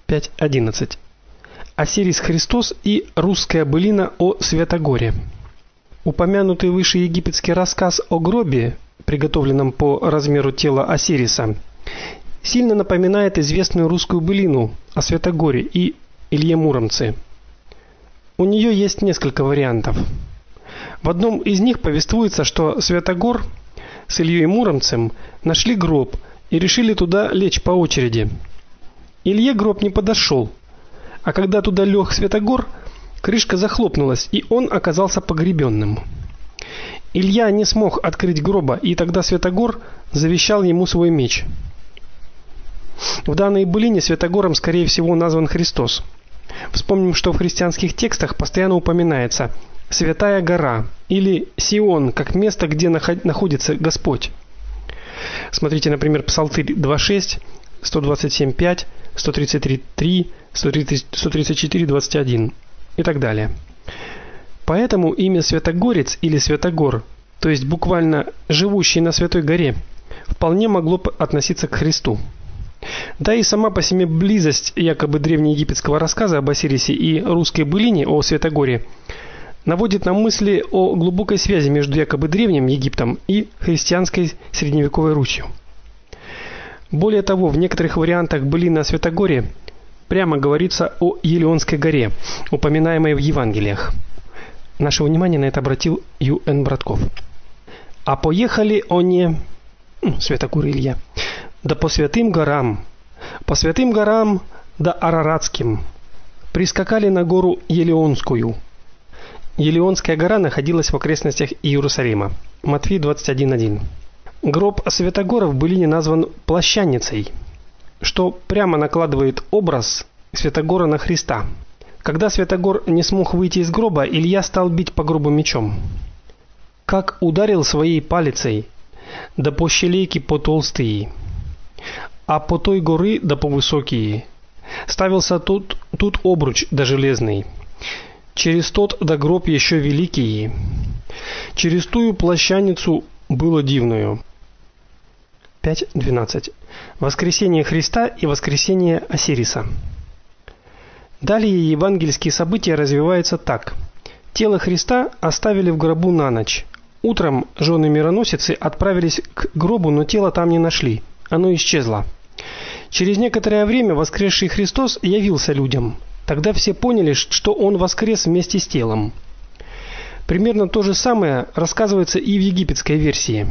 5:11. Осирис Христос и русская былина о Святогоре. Упомянутый выше египетский рассказ о гробе, приготовленном по размеру тела Осириса, сильно напоминает известную русскую былину о Святогоре и Илье Муромце. У нее есть несколько вариантов. В одном из них повествуется, что Святогор с Ильей Муромцем нашли гроб и решили туда лечь по очереди. Илье гроб не подошел, а когда туда лег Святогор, крышка захлопнулась, и он оказался погребенным. Илья не смог открыть гроба, и тогда Святогор завещал ему свой меч. В данной былине Святогором, скорее всего, назван Христос. Вспомним, что в христианских текстах постоянно упоминается Святая гора или Сион как место, где находится Господь. Смотрите, например, Псалтырь 2:6, 127:5, 133:3, 134:21 и так далее. Поэтому имя Святогорец или Святогор, то есть буквально живущий на Святой горе, вполне могло относиться к Христу. Да и сама по себе близость якобы древнеегипетского рассказа об Осирисе и русской былине о Святогоре наводит на мысли о глубокой связи между якобы древним Египтом и христианской средневековой Русью. Более того, в некоторых вариантах былины о Святогоре прямо говорится о Елеонской горе, упоминаемой в Евангелиях. Наше внимание на это обратил Ю.Н. Братков. А поехали они, Святогор и Илья, да по святым горам, да Араратским, прискакали на гору Елеонскую. Елеонская гора находилась в окрестностях Иерусалима. Матфея 21:1. Гроб Святогора в былине назван плащаницей, что прямо накладывает образ Святогора на Христа. Когда Святогор не смог выйти из гроба, Илья стал бить по гробу мечом. Как ударил своей палицей, да по щелейке по толстые, а по той горы да по высокие. Ставился тут обруч да железный. Через тот да гроб еще великий. Через тую плащаницу было дивную. 5:12. Воскресение Христа и воскресение Осириса. Далее евангельские события развиваются так: тело Христа оставили в гробу на ночь. Утром жены мироносицы отправились к гробу, но тело там не нашли. Оно исчезло. Через некоторое время воскресший Христос явился людям. Тогда все поняли, что он воскрес вместе с телом. Примерно то же самое рассказывается и в египетской версии.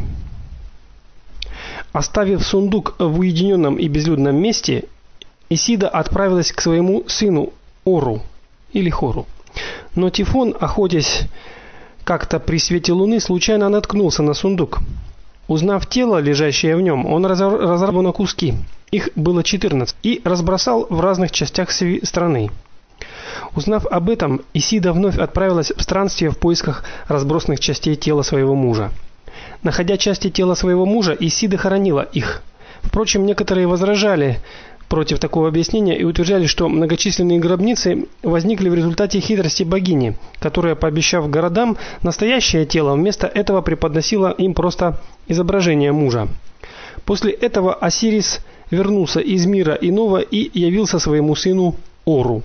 Оставив сундук в уединенном и безлюдном месте, Исида отправилась к своему сыну Ору или Хору. Но Тифон, охотясь как-то при свете луны, случайно наткнулся на сундук. Узнав тело, лежащее в нем, он разорвал его на куски. Их было 14 и разбросал в разных частях страны. Узнав об этом, Исида вновь отправилась в странствие в поисках разбросанных частей тела своего мужа. Находя части тела своего мужа, Исида хоронила их. Впрочем, некоторые возражали против такого объяснения и утверждали, что многочисленные гробницы возникли в результате хитрости богини, которая, пообещав городам настоящее тело, вместо этого преподносила им просто изображение мужа. После этого Осирис вернулся из мира иного и явился своему сыну Ору.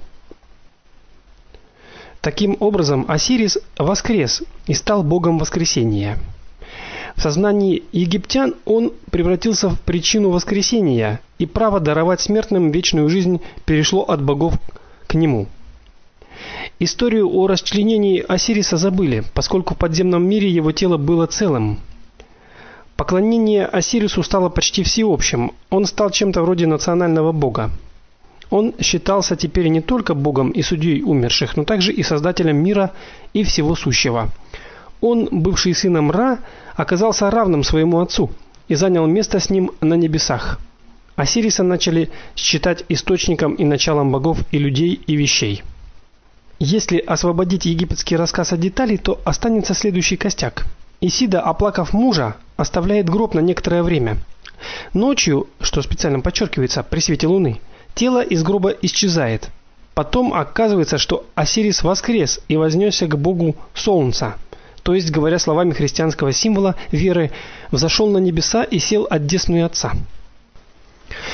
Таким образом, Осирис воскрес и стал богом воскресения. В сознании египтян он превратился в причину воскресения, и право даровать смертным вечную жизнь перешло от богов к нему. Историю о расчленении Осириса забыли, поскольку в подземном мире его тело было целым. Поклонение Осирису стало почти всеобщим. Он стал чем-то вроде национального бога. Он считался теперь не только богом и судьей умерших, но также и создателем мира и всего сущего. Он, бывший сыном Ра, оказался равным своему отцу и занял место с ним на небесах. Осириса начали считать источником и началом богов и людей и вещей. Если освободить египетский рассказ от деталей, то останется следующий костяк. Исида, оплакав мужа, оставляет гроб на некоторое время. Ночью, что специально подчеркивается, при свете луны, тело из гроба исчезает. Потом оказывается, что Осирис воскрес и вознесся к богу солнца. То есть, говоря словами христианского символа веры, взошел на небеса и сел от десную Отца.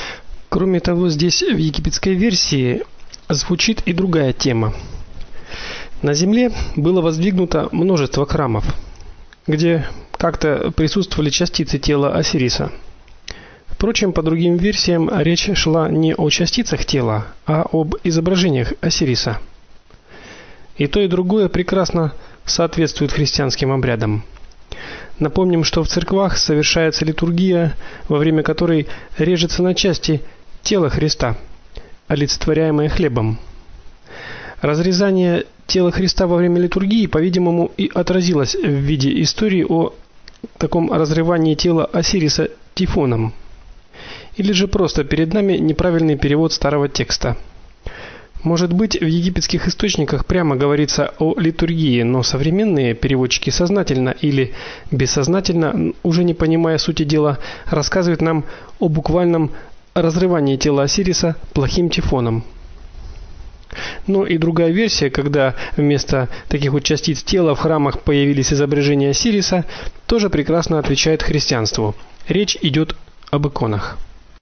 Кроме того, здесь в египетской версии звучит и другая тема. На земле было воздвигнуто множество храмов, где как-то присутствовали частицы тела Осириса. Впрочем, по другим версиям речь шла не о частицах тела, а об изображениях Осириса. И то, и другое прекрасно соответствует христианским обрядам. Напомним, что в церквах совершается литургия, во время которой режется на части тело Христа, олицетворяемое хлебом. Разрезание тела Христа во время литургии, по-видимому, и отразилось в виде истории о таком разрывании тела Осириса Тифоном. Или же просто перед нами неправильный перевод старого текста. Может быть, в египетских источниках прямо говорится о литургии, но современные переводчики сознательно или бессознательно, уже не понимая сути дела, рассказывают нам о буквальном разрывании тела Осириса плохим тифоном. Но и другая версия, когда вместо таких вот частиц тела в храмах появились изображения Осириса, тоже прекрасно отвечает христианству. Речь идет об иконах.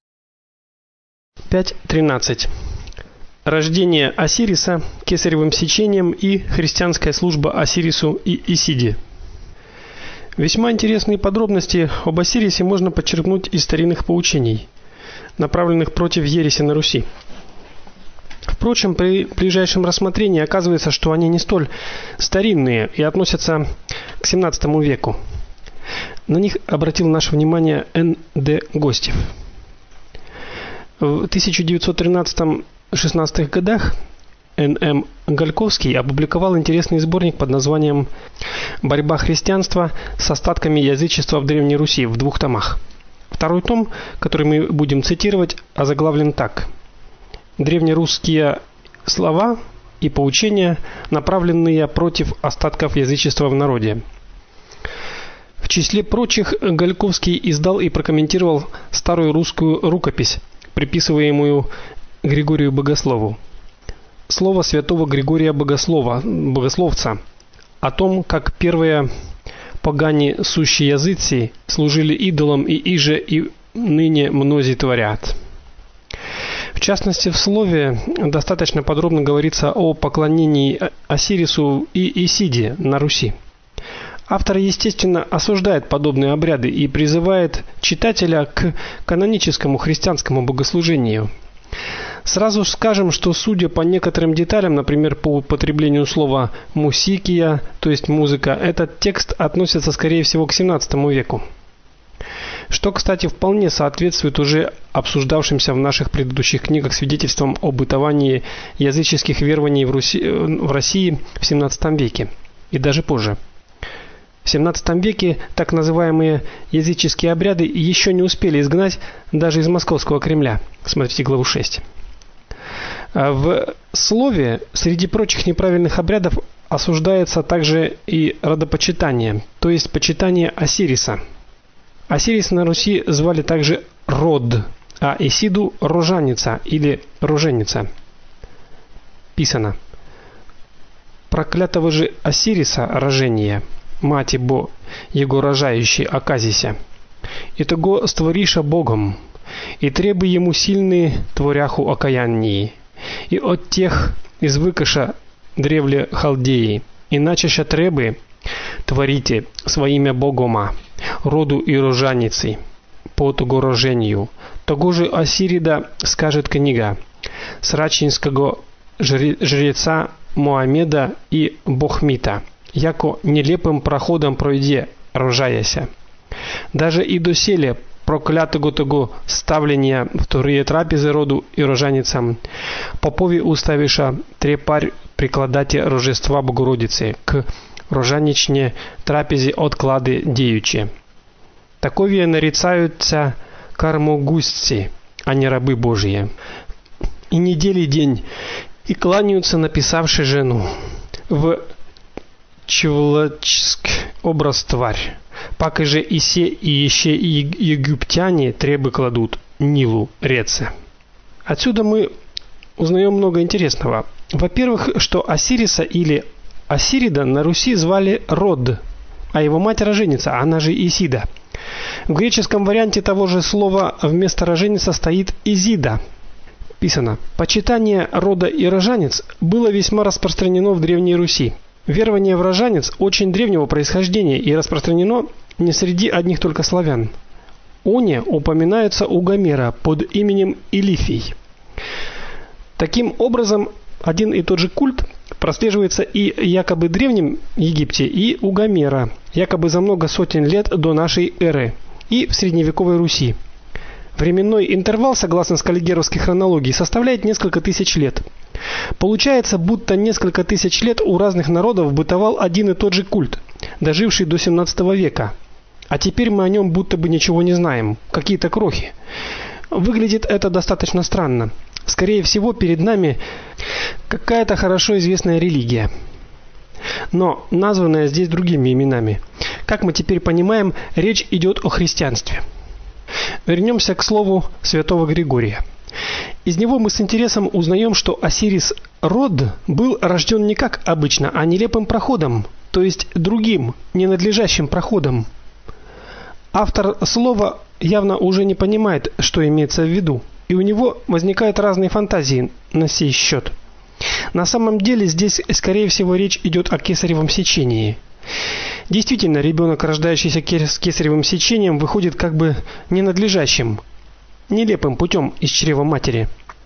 5.13. Рождение Осириса кесаревым сечением и христианская служба Осирису и Исиде. Весьма интересные подробности об Осирисе можно подчеркнуть из старинных поучений, направленных против ереси на Руси. Впрочем, при ближайшем рассмотрении оказывается, что они не столь старинные и относятся к XVII веку. На них обратил наше внимание Н.Д. Гостев. В 1913-16 годах Н.М. Гальковский опубликовал интересный сборник под названием «Борьба христианства с остатками язычества в Древней Руси» в 2 томах. Второй том, который мы будем цитировать, озаглавлен так: «Древнерусские слова и поучения, направленные против остатков язычества в народе». В числе прочих Гальковский издал и прокомментировал старую русскую рукопись, приписываемую Григорию Богослову. Слово святого Григория Богословца о том, как первые погане сущие языцы служили идолам и иже и ныне мнози творят. В частности, в слове достаточно подробно говорится о поклонении Осирису и Исиде на Руси. Автор, естественно, осуждает подобные обряды и призывает читателя к каноническому христианскому богослужению. Сразу скажем, что судя по некоторым деталям, например, по употреблению слова мусикия, то есть музыка, этот текст относится, скорее всего, к XVII веку. Что, кстати, вполне соответствует уже обсуждавшимся в наших предыдущих книгах свидетельствам о бытовании языческих верований в России в XVII веке и даже позже. В XVII веке так называемые языческие обряды еще не успели изгнать даже из Московского Кремля. Смотрите главу 6. В слове среди прочих неправильных обрядов осуждается также и родопочитание, то есть почитание Осириса. Осирис на Руси звали также Род, а Исиду рожаница или роженица. Писано: проклятого же Осириса рожение, мати бо его рожающий оказися, и того створиша Богом, и требы ему сильные творяху окаяннии, и от тех извыкаша древле халдеи, иначе требы творите своими Богома, роду и рожаницы, по того рожению. Того же Осирида скажет книга срачинского жреца Моамеда и Бохмита, яко нелепым проходом пройде, рожаяся. Даже и доселе проклятого того ставления вторые трапезы роду и рожаницам, попови уставиша трепарь прикладати рожества Богородицы к рожаничне трапезе отклады деючи. Такові нарицаются кармогусцы, а не рабы Божьи. И недели день, и кланяются написавши жену. В человеческ образ тварь. Пак же и се, и еще и египтяне требы кладут Нилу реце. Отсюда мы узнаем много интересного. Во-первых, что Осириса или Осирида на Руси звали Род, а его мать роженица, она же Исида. В греческом варианте того же слова вместо роженица стоит Изида. Писано: почитание рода и рожанец было весьма распространено в Древней Руси. Верование в рожанец очень древнего происхождения и распространено не среди одних только славян. Оне упоминается у Гомера под именем Илифий. Таким образом, один и тот же культ прослеживается и якобы в Древнем Египте, и у Гомера, якобы за много сотен лет до нашей эры, и в средневековой Руси. Временной интервал, согласно скаллигеровской хронологии, составляет несколько тысяч лет. Получается, будто несколько тысяч лет у разных народов бытовал один и тот же культ, доживший до 17 века. А теперь мы о нем будто бы ничего не знаем, какие-то крохи. Выглядит это достаточно странно. Скорее всего, перед нами какая-то хорошо известная религия, но названная здесь другими именами. Как мы теперь понимаем, речь идет о христианстве. Вернемся к слову святого Григория. Из него мы с интересом узнаем, что Осирис-Род был рожден не как обычно, а нелепым проходом, то есть другим, ненадлежащим проходом. Автор слова явно уже не понимает, что имеется в виду, и у него возникают разные фантазии на сей счет. На самом деле здесь, скорее всего, речь идет о кесаревом сечении. Действительно, ребенок, рождающийся с кесаревым сечением, выходит как бы ненадлежащим, нелепым путем из чрева матери.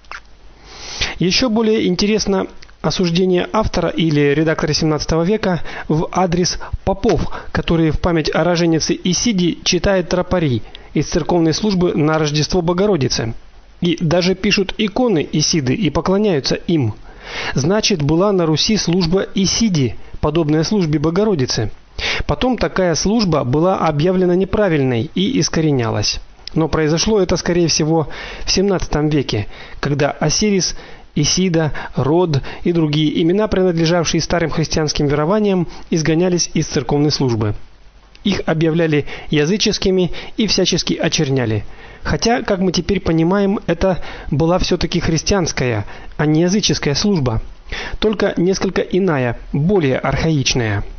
Еще более интересно осуждение автора или редактора 17 века в адрес попов, которые в память о роженице Исиде читают тропари из церковной службы на Рождество Богородицы. И даже пишут иконы Исиды и поклоняются им. Значит, была на Руси служба Исиде, подобная службе Богородицы. Потом такая служба была объявлена неправильной и искоренялась. Но произошло это, скорее всего, в 17 веке, когда Осирис, Исида, Род и другие имена, принадлежавшие старым христианским верованиям, изгонялись из церковной службы. Их объявляли языческими и всячески очерняли. Хотя, как мы теперь понимаем, это была все-таки христианская, а не языческая служба, только несколько иная, более архаичная.